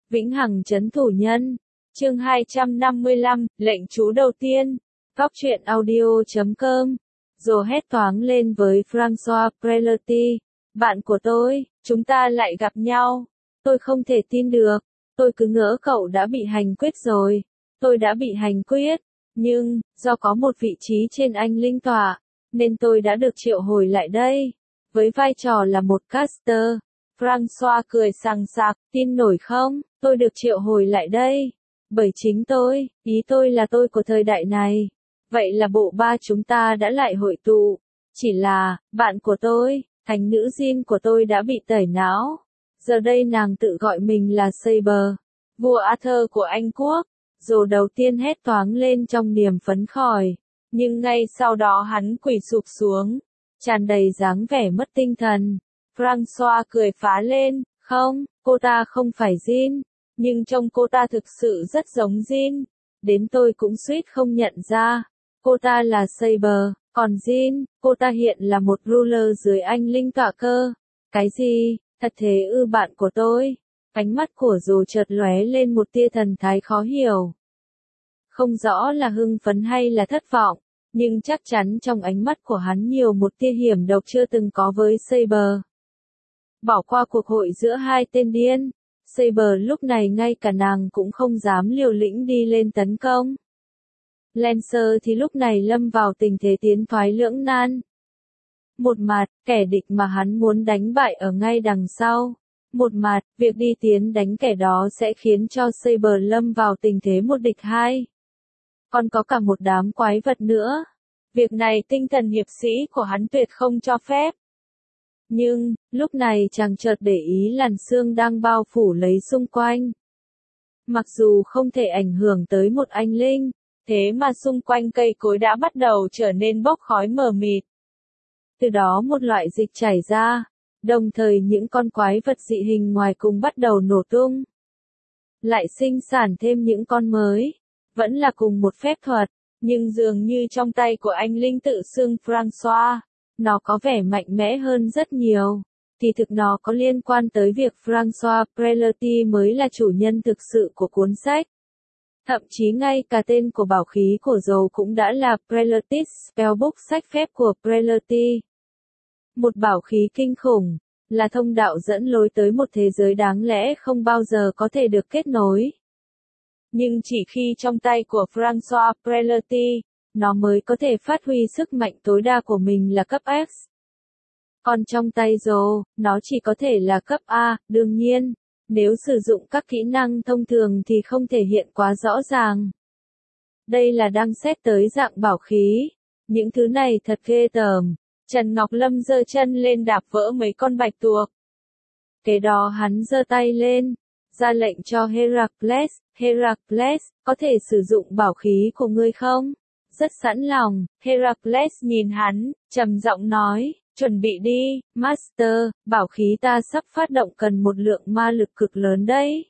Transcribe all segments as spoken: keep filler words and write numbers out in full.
Vĩnh hằng trấn thủ nhân. Chương hai trăm năm mươi lăm, lệnh trú đầu tiên. Góc truyện audio chấm com. Rồi hét toáng lên với François Prelotti. Bạn của tôi, chúng ta lại gặp nhau. Tôi không thể tin được. Tôi cứ ngỡ cậu đã bị hành quyết rồi. Tôi đã bị hành quyết. Nhưng, do có một vị trí trên anh linh tọa, nên tôi đã được triệu hồi lại đây. Với vai trò là một caster. François cười sằng sặc, tin nổi không, tôi được triệu hồi lại đây. Bởi chính tôi, ý tôi là tôi của thời đại này. Vậy là bộ ba chúng ta đã lại hội tụ. Chỉ là, bạn của tôi, thánh nữ Jean của tôi đã bị tẩy não. Giờ đây nàng tự gọi mình là Saber, vua Arthur của Anh Quốc. Rồi đầu tiên hét toáng lên trong niềm phấn khởi. Nhưng ngay sau đó hắn quỳ sụp xuống, tràn đầy dáng vẻ mất tinh thần. François cười phá lên, không, cô ta không phải Jean, nhưng trông cô ta thực sự rất giống Jean. Đến tôi cũng suýt không nhận ra. Cô ta là Saber, còn Jean, cô ta hiện là một ruler dưới anh linh tọa cơ. Cái gì, thật thế ư bạn của tôi? Ánh mắt của Dù chợt lóe lên một tia thần thái khó hiểu. Không rõ là hưng phấn hay là thất vọng, nhưng chắc chắn trong ánh mắt của hắn nhiều một tia hiểm độc chưa từng có với Saber. Bỏ qua cuộc hội giữa hai tên điên, Saber lúc này ngay cả nàng cũng không dám liều lĩnh đi lên tấn công. Lancer thì lúc này lâm vào tình thế tiến thoái lưỡng nan. Một mặt, kẻ địch mà hắn muốn đánh bại ở ngay đằng sau. Một mặt, việc đi tiến đánh kẻ đó sẽ khiến cho Saber lâm vào tình thế một địch hai. Còn có cả một đám quái vật nữa. Việc này tinh thần hiệp sĩ của hắn tuyệt không cho phép. Nhưng, lúc này chàng chợt để ý làn sương đang bao phủ lấy xung quanh. Mặc dù không thể ảnh hưởng tới một anh linh, thế mà xung quanh cây cối đã bắt đầu trở nên bốc khói mờ mịt. Từ đó một loại dịch chảy ra, đồng thời những con quái vật dị hình ngoài cùng bắt đầu nổ tung. Lại sinh sản thêm những con mới, vẫn là cùng một phép thuật, nhưng dường như trong tay của anh linh tự xưng François, nó có vẻ mạnh mẽ hơn rất nhiều. Thì thực nó có liên quan tới việc François Prelotti mới là chủ nhân thực sự của cuốn sách. Thậm chí ngay cả tên của bảo khí của dầu cũng đã là Prelotti's Spellbook, sách phép của Prelotti. Một bảo khí kinh khủng, là thông đạo dẫn lối tới một thế giới đáng lẽ không bao giờ có thể được kết nối. Nhưng chỉ khi trong tay của François Prelotti, nó mới có thể phát huy sức mạnh tối đa của mình là cấp X. Còn trong tay Joe, nó chỉ có thể là cấp A, đương nhiên, nếu sử dụng các kỹ năng thông thường thì không thể hiện quá rõ ràng. Đây là đang xét tới dạng bảo khí. Những thứ này thật ghê tởm. Trần Ngọc Lâm giơ chân lên đạp vỡ mấy con bạch tuộc. Kế đó hắn giơ tay lên, ra lệnh cho Heracles, Heracles, có thể sử dụng bảo khí của ngươi không? Rất sẵn lòng, Heracles nhìn hắn, trầm giọng nói, chuẩn bị đi, Master, bảo khí ta sắp phát động cần một lượng ma lực cực lớn đấy.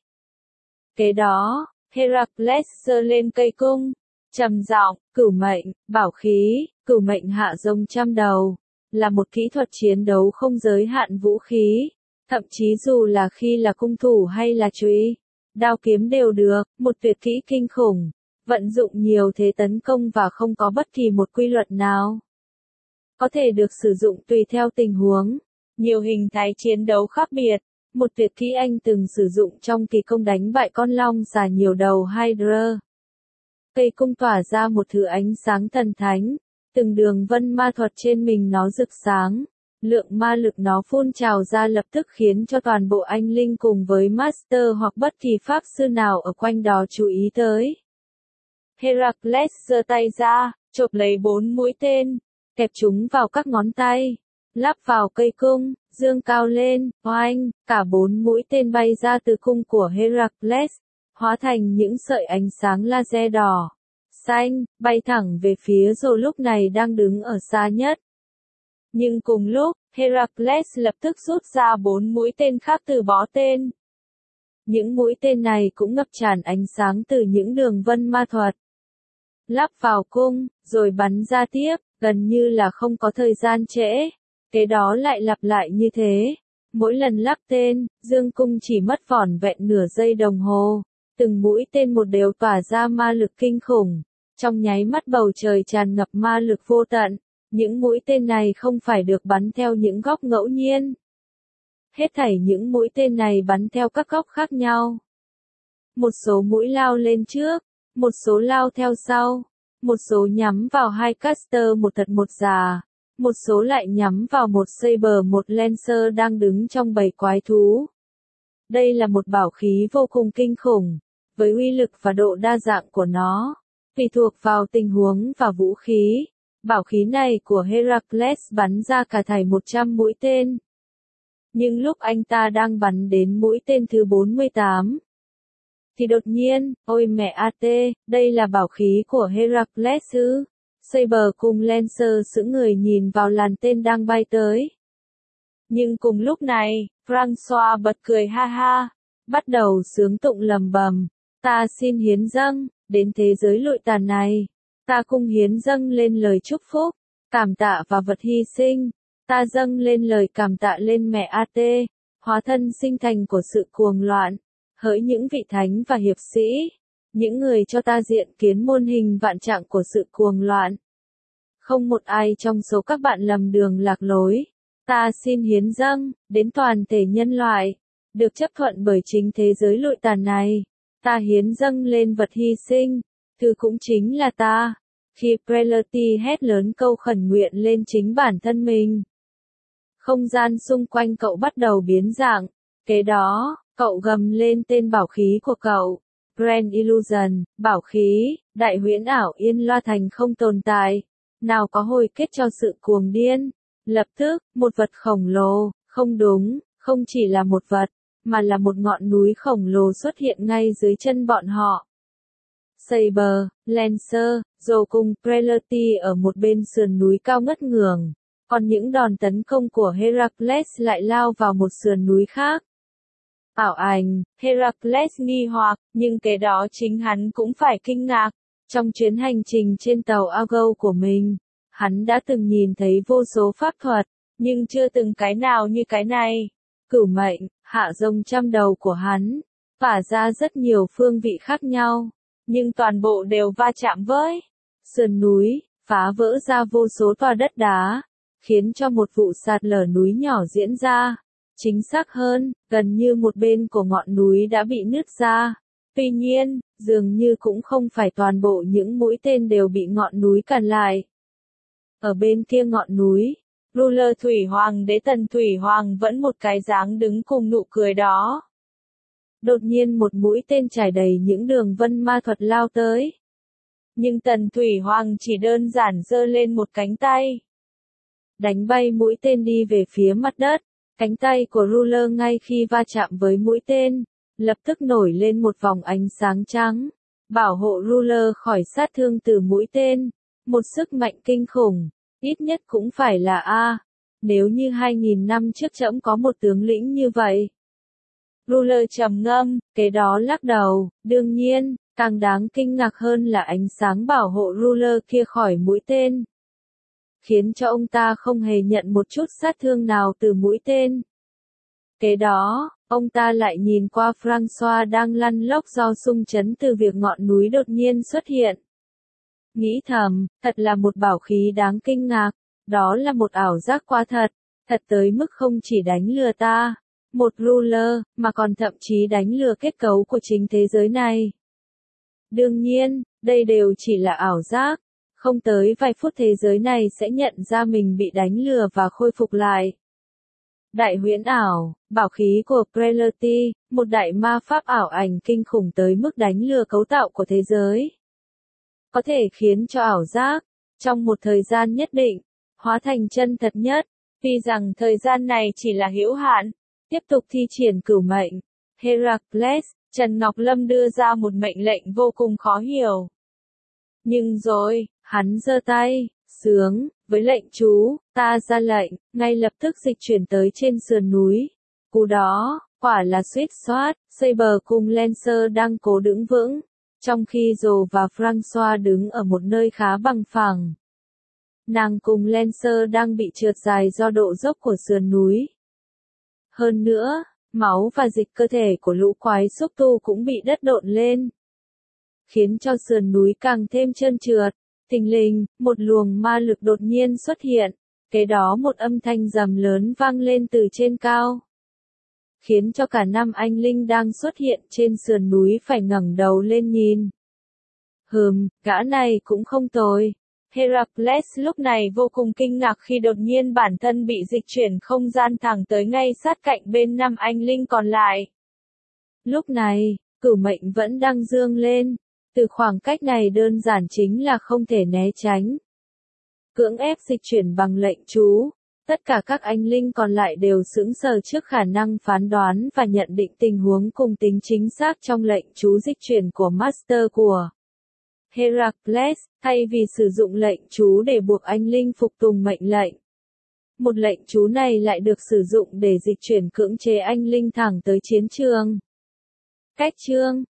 Kế đó, Heracles giơ lên cây cung, trầm giọng, cửu mệnh, bảo khí, cửu mệnh hạ rồng trăm đầu, là một kỹ thuật chiến đấu không giới hạn vũ khí, thậm chí dù là khi là cung thủ hay là chùy, đao kiếm đều được, một tuyệt kỹ kinh khủng, vận dụng nhiều thế tấn công và không có bất kỳ một quy luật nào. Có thể được sử dụng tùy theo tình huống, nhiều hình thái chiến đấu khác biệt. Một tuyệt kỹ anh từng sử dụng trong kỳ công đánh bại con long xà nhiều đầu Hydra. Cây cung tỏa ra một thứ ánh sáng thần thánh, từng đường vân ma thuật trên mình nó rực sáng, lượng ma lực nó phun trào ra lập tức khiến cho toàn bộ anh linh cùng với Master hoặc bất kỳ pháp sư nào ở quanh đó chú ý tới. Heracles giơ tay ra, chộp lấy bốn mũi tên, kẹp chúng vào các ngón tay, lắp vào cây cung, dương cao lên, oanh, cả bốn mũi tên bay ra từ cung của Heracles, hóa thành những sợi ánh sáng laser đỏ, xanh, bay thẳng về phía Joe lúc này đang đứng ở xa nhất. Nhưng cùng lúc, Heracles lập tức rút ra bốn mũi tên khác từ bó tên. Những mũi tên này cũng ngập tràn ánh sáng từ những đường vân ma thuật. Lắp vào cung, rồi bắn ra tiếp, gần như là không có thời gian trễ. Kế đó lại lặp lại như thế. Mỗi lần lắp tên, dương cung chỉ mất vỏn vẹn nửa giây đồng hồ. Từng mũi tên một đều tỏa ra ma lực kinh khủng. Trong nháy mắt bầu trời tràn ngập ma lực vô tận. Những mũi tên này không phải được bắn theo những góc ngẫu nhiên. Hết thảy những mũi tên này bắn theo các góc khác nhau. Một số mũi lao lên trước, một số lao theo sau, một số nhắm vào hai caster một thật một giả, một số lại nhắm vào một saber một lancer đang đứng trong bầy quái thú. Đây là một bảo khí vô cùng kinh khủng, với uy lực và độ đa dạng của nó, tùy thuộc vào tình huống và vũ khí. Bảo khí này của Heracles bắn ra cả thảy một trăm mũi tên. Nhưng lúc anh ta đang bắn đến mũi tên thứ bốn mươi tám, thì đột nhiên, ôi mẹ AT, đây là bảo khí của Heracles ư? Saber cùng Lancer sững người nhìn vào làn tên đang bay tới. Nhưng cùng lúc này, Francois bật cười ha ha, bắt đầu sướng tụng lầm bầm, ta xin hiến dâng, đến thế giới lụi tàn này, ta cung hiến dâng lên lời chúc phúc, cảm tạ và vật hy sinh, ta dâng lên lời cảm tạ lên mẹ AT, hóa thân sinh thành của sự cuồng loạn, hỡi những vị thánh và hiệp sĩ, những người cho ta diện kiến muôn hình vạn trạng của sự cuồng loạn. Không một ai trong số các bạn lầm đường lạc lối, ta xin hiến dâng, đến toàn thể nhân loại, được chấp thuận bởi chính thế giới lụi tàn này, ta hiến dâng lên vật hy sinh, thứ cũng chính là ta. Khi Prelati hét lớn câu khẩn nguyện lên chính bản thân mình, không gian xung quanh cậu bắt đầu biến dạng, kế đó, cậu gầm lên tên bảo khí của cậu, Grand Illusion, bảo khí, đại huyễn ảo yên loa thành không tồn tại, nào có hồi kết cho sự cuồng điên. Lập tức, một vật khổng lồ, không đúng, không chỉ là một vật, mà là một ngọn núi khổng lồ xuất hiện ngay dưới chân bọn họ. Saber, Lancer, rồi cùng Prelati ở một bên sườn núi cao ngất ngường, còn những đòn tấn công của Heracles lại lao vào một sườn núi khác. Ảo ảnh, Heracles nghi hoặc, nhưng cái đó chính hắn cũng phải kinh ngạc. Trong chuyến hành trình trên tàu Argo của mình, hắn đã từng nhìn thấy vô số pháp thuật, nhưng chưa từng cái nào như cái này. Cửu mệnh, hạ rồng trăm đầu của hắn, tỏa ra rất nhiều phương vị khác nhau, nhưng toàn bộ đều va chạm với sườn núi, phá vỡ ra vô số tòa đất đá, khiến cho một vụ sạt lở núi nhỏ diễn ra. Chính xác hơn, gần như một bên của ngọn núi đã bị nứt ra. Tuy nhiên, dường như cũng không phải toàn bộ những mũi tên đều bị ngọn núi cản lại. Ở bên kia ngọn núi, ruler Thủy Hoàng đế Tần Thủy Hoàng vẫn một cái dáng đứng cùng nụ cười đó. Đột nhiên một mũi tên trải đầy những đường vân ma thuật lao tới. Nhưng Tần Thủy Hoàng chỉ đơn giản giơ lên một cánh tay, đánh bay mũi tên đi về phía mặt đất. Cánh tay của ruler ngay khi va chạm với mũi tên, lập tức nổi lên một vòng ánh sáng trắng, bảo hộ ruler khỏi sát thương từ mũi tên. Một sức mạnh kinh khủng, ít nhất cũng phải là A. Nếu như hai nghìn năm trước trẫm có một tướng lĩnh như vậy. Ruler trầm ngâm, kế đó lắc đầu, đương nhiên, càng đáng kinh ngạc hơn là ánh sáng bảo hộ ruler kia khỏi mũi tên, khiến cho ông ta không hề nhận một chút sát thương nào từ mũi tên. Kế đó, ông ta lại nhìn qua Francois đang lăn lóc do xung chấn từ việc ngọn núi đột nhiên xuất hiện. Nghĩ thầm, thật là một bảo khí đáng kinh ngạc, đó là một ảo giác quá thật, thật tới mức không chỉ đánh lừa ta, một ruler, mà còn thậm chí đánh lừa kết cấu của chính thế giới này. Đương nhiên, đây đều chỉ là ảo giác. Không tới vài phút thế giới này sẽ nhận ra mình bị đánh lừa và khôi phục lại. Đại huyễn ảo, bảo khí của Prelati, một đại ma pháp ảo ảnh kinh khủng tới mức đánh lừa cấu tạo của thế giới. Có thể khiến cho ảo giác, trong một thời gian nhất định, hóa thành chân thật nhất. Tuy rằng thời gian này chỉ là hữu hạn, tiếp tục thi triển cửu mệnh, Heracles, Trần Ngọc Lâm đưa ra một mệnh lệnh vô cùng khó hiểu. Nhưng rồi, hắn giơ tay, sướng, với lệnh chú, ta ra lệnh, ngay lập tức dịch chuyển tới trên sườn núi. Cú đó, quả là suýt soát, Saber cùng Lancer đang cố đứng vững, trong khi Joe và Francois đứng ở một nơi khá bằng phẳng. Nàng cùng Lancer đang bị trượt dài do độ dốc của sườn núi. Hơn nữa, máu và dịch cơ thể của lũ quái xúc tu cũng bị đất độn lên, khiến cho sườn núi càng thêm trơn trượt. Thình lình, một luồng ma lực đột nhiên xuất hiện, kế đó một âm thanh rầm lớn vang lên từ trên cao, khiến cho cả năm anh linh đang xuất hiện trên sườn núi phải ngẩng đầu lên nhìn. Hừm, gã này cũng không tồi. Heracles lúc này vô cùng kinh ngạc khi đột nhiên bản thân bị dịch chuyển không gian thẳng tới ngay sát cạnh bên năm anh linh còn lại. Lúc này, cửu mệnh vẫn đang dương lên, từ khoảng cách này đơn giản chính là không thể né tránh. Cưỡng ép dịch chuyển bằng lệnh chú, tất cả các anh linh còn lại đều sững sờ trước khả năng phán đoán và nhận định tình huống cùng tính chính xác trong lệnh chú dịch chuyển của Master của Heracles, thay vì sử dụng lệnh chú để buộc anh linh phục tùng mệnh lệnh. Một lệnh chú này lại được sử dụng để dịch chuyển cưỡng chế anh linh thẳng tới chiến trường. Cách chương